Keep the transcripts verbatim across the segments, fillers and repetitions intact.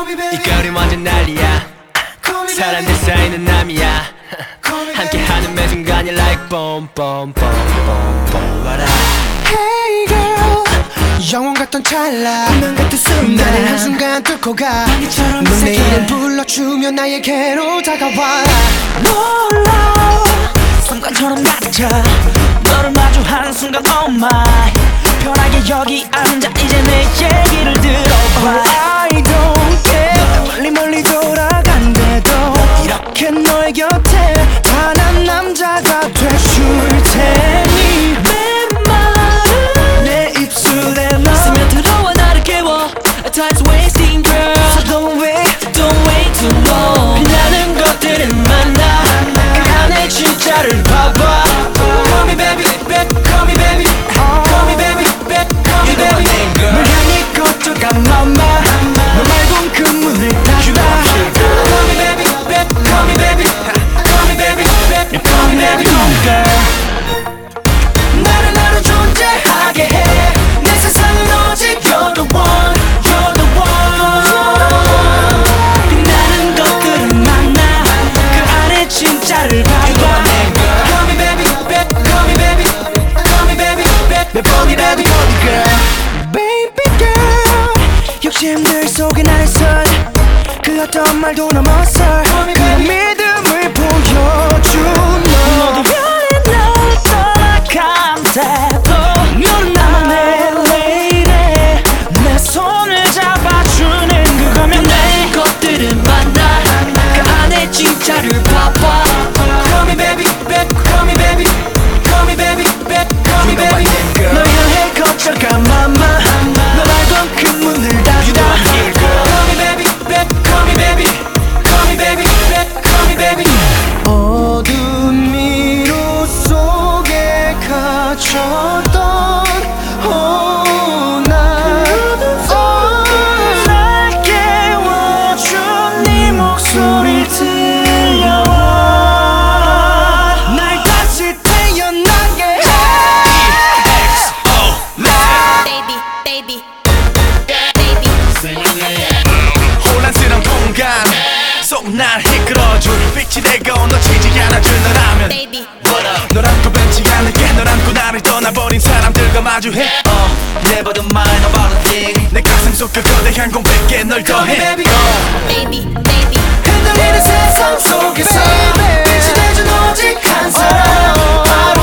이 거리 완전 난리야. 사람들 사이는 남이야. 함께하는 매 순간이 like boom boom boom boom boom. What up? Hey girl, 영원 같던 찰나 운명 같은 순간 나를 한순간 뚫고 가 넌 내 이름 불러주며 나에게로 다가와. 놀라워 순간처럼 낮아 너를 마주하는 순간 oh my 편하게 여기 앉아 이제 내 얘기를 들어봐. Oh, I don't care 멀리 멀리 돌아간대도 이렇게 너의 곁에 단 한 남자가 돼줄 테니 내 말은 내 입술에 너 스며들어와 나를 깨워 Time's wasting girl So don't wait Don't wait too long 빛나는 것들은 많아. 그 안에 진짜를 봐봐. Call me baby, baby, call me baby. Call me baby, baby, call me baby. 널 향해 거쳐가 mama 너 말곤 그 문을 닫아. Call me baby, baby, call me baby. Call me baby, baby, call me baby. girl 나를 나로 존재하게 해. 내 세상은 오직 you're the one, you're the one. 빛나는 것들은 많아 그 안에 진짜를 봐봐. Call me baby, baby, call me baby. Call me baby, baby, call me baby. girl Baby girl 욕심들 속에 나를 설그 어떤 말도 넘어서 그 믿음을 보여준 너 모두 변해 널 떠나간대도 너는 나만의 lady 내 손을 잡아주는 그거면 내 것들은 많아 그 안에 진짜를 봐봐. Call me baby, baby, call me baby. Call me baby, baby, call me baby. 널 향해 거쳐가 mama 너 말던 그 문을 닫아. Call me baby, baby, call me baby. Call me baby, baby, call me baby. 어둠 미로 속에 갇혔던 oh, 나 oh, 날 깨워준 네 목소리 들려와 날 다시 태어나게 해. baby, baby, baby. 혼란스러운 공간 속 날 이끌어줄 빛이 되고 놓치지 않아줄 너라면 baby. 널 안고 벤치 않을게. 널 안고 나를 떠나버린 사람들과 마주해 uh, Never the mind about a thing 내 가슴 속 그 거대한 공백에 널 더해 Baby, baby, baby. 흔들리는 세상 속에서 빛이 돼준 오직 한 사람. 바로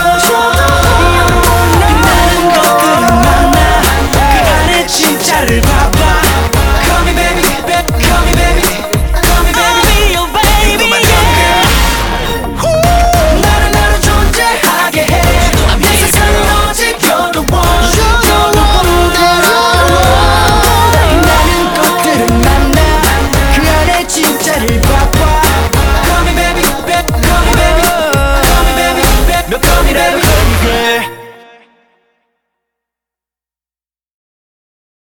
너. 빛나는 것들은 많아 그 안에 진짜를 봐.